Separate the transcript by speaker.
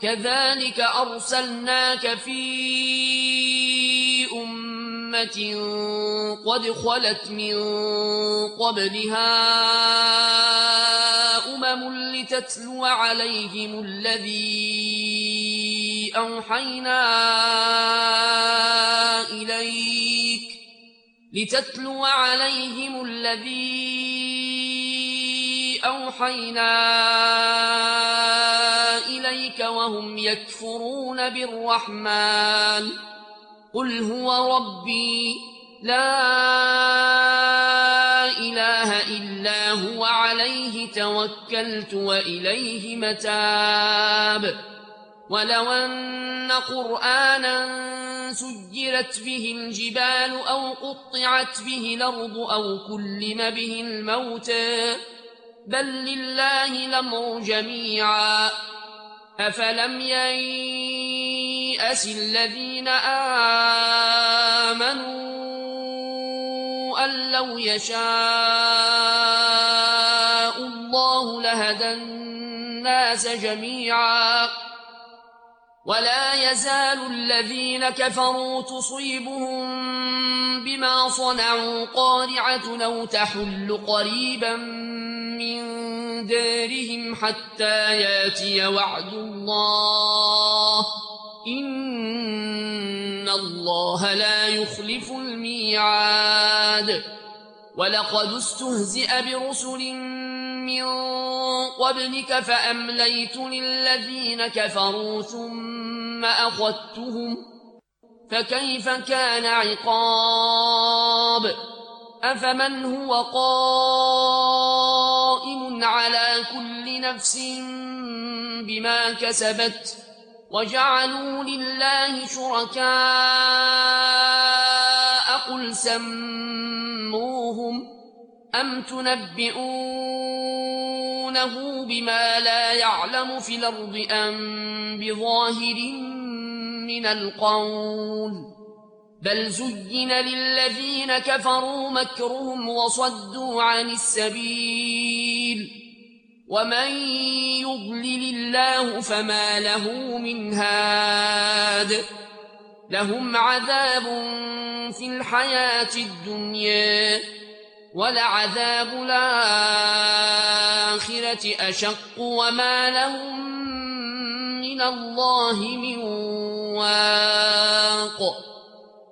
Speaker 1: كذلك أرسلناك في أمة قد خلت من قبلها لتتلو عليهم الذي أوحينا إليك وهم يكفرون بالرحمن قل هو ربي لا إله إلا هو عليه توكلت وإليه متاب ولو أن قرآنا سجرت به الجبال أو قطعت به الأرض أو كلم به الموتى بل لله الأمر جميعا أفلم ييأس الذين آمنوا أن لو يشاء الله لهدى الناس جميعا ولا يزال الذين كفروا تصيبهم بما صنعوا قارعة أو تحل قريبا من دارهم حتى ياتي وعد الله إن الله لا يخلف الميعاد ولقد استهزئ برسل من قبلك فأمليت للذين كفروا ثم أخذتهم فكيف كان عقاب أفمن هو قائم على كل نفس بما كسبت وجعلوا لله شركاء قل سموهم أم تنبئونه بما لا يعلم في الأرض أم بظاهر من القول بل زين للذين كفروا مكرهم وصدوا عن السبيل ومن يضلل الله فما له من هاد لهم عذاب في الحياة الدنيا ولعذاب الآخرة أشق وما لهم من الله من واق